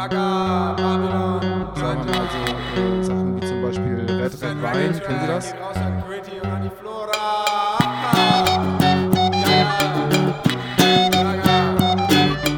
Raga, Babylon, Da haben wir also Sachen wie zum Beispiel Red Red Wine, kennen Sie das? raus an Gritty und an die Flora. Ja, Raga.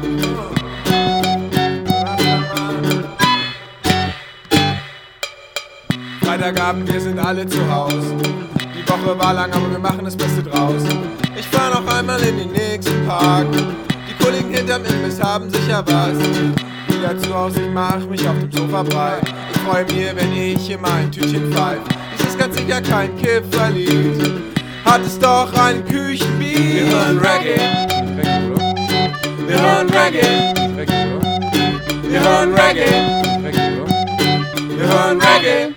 Freitagabend, wir sind alle zu Haus. Die Woche war lang, aber wir machen das Beste draus. Ich fahr noch einmal in den nächsten Park. Die Kollegen hinterm Imbiss haben sicher was. Wieder zu Hause, ich mach mich auf dem Sofa breit. Ich freu mir, wenn ich in mein Tütchen pfeif. Dies ist ganz sicher kein Kifferlied. Hat es doch einen Küchenbeat. Wir hören Reggae. Reggae, oder? Wir hören Reggae. Reggae, oder? Wir hören Reggae. Reggae, oder? Wir hören Reggae.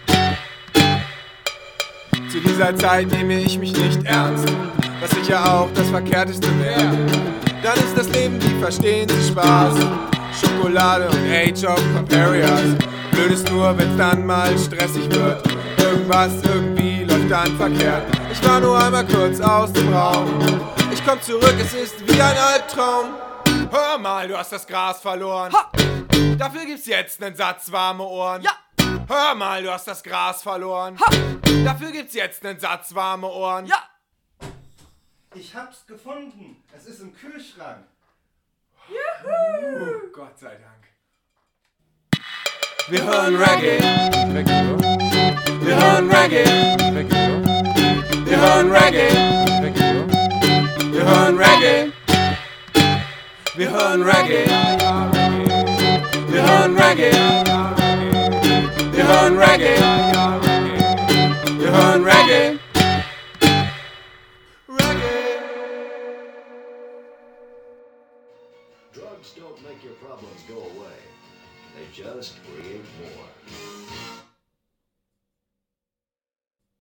Zu dieser Zeit nehme ich mich nicht ernst, was sicher auch das Verkehrteste wäre. Dann ist das Leben, die verstehen Sie Spaß. Schokolade und Age of Pamperias. Blöd ist nur, wenn's dann mal stressig wird. Irgendwas irgendwie läuft dann verkehrt. Ich war nur einmal kurz aus dem Raum. Ich komm zurück, es ist wie ein Albtraum. Hör mal, du hast das Gras verloren. Ha! Dafür gibt's jetzt nen Satz warme Ohren. Ja! Hör mal, du hast das Gras verloren. Ha! Dafür gibt's jetzt nen Satz warme Ohren. Ja! Ich hab's gefunden. Es ist im Kühlschrank. Gott sei Dank. Wir hören Reggae. Reggae, oder? Wir hören Reggae. Reggae, oder? Wir hören Reggae. Reggae, oder? Wir hören Reggae. Wir hören Reggae. Wir hören Reggae. Wir hören Reggae. Wir hören Reggae. Reggae. Drugs don't make your problems go away. They just create more.